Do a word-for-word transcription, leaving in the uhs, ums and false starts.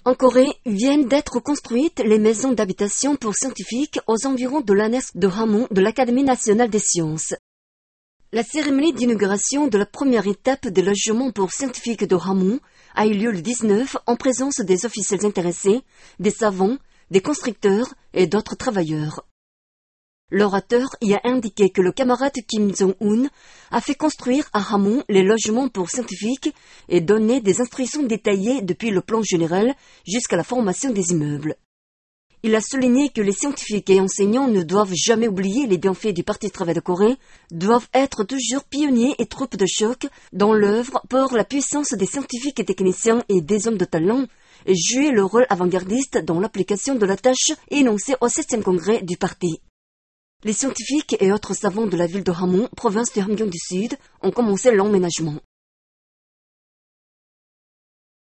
En Corée, viennent d'être construites les maisons d'habitation pour scientifiques aux environs de l'annexe de Hamhung de l'Académie nationale des sciences. La cérémonie d'inauguration de la première étape des logements pour scientifiques de Hamhung a eu lieu le dix-neuf en présence des officiels intéressés, des savants, des constructeurs et d'autres travailleurs. L'orateur y a indiqué que le camarade Kim Jong-un a fait construire à Hamhung les logements pour scientifiques et donné des instructions détaillées depuis le plan général jusqu'à la formation des immeubles. Il a souligné que les scientifiques et enseignants ne doivent jamais oublier les bienfaits du Parti travail de Corée, doivent être toujours pionniers et troupes de choc dans l'œuvre pour la puissance des scientifiques et techniciens et des hommes de talent, et jouer le rôle avant-gardiste dans l'application de la tâche énoncée au septième congrès du parti. Les scientifiques et autres savants de la ville de Hamhung, province de Hamgyong du Sud, ont commencé l'emménagement.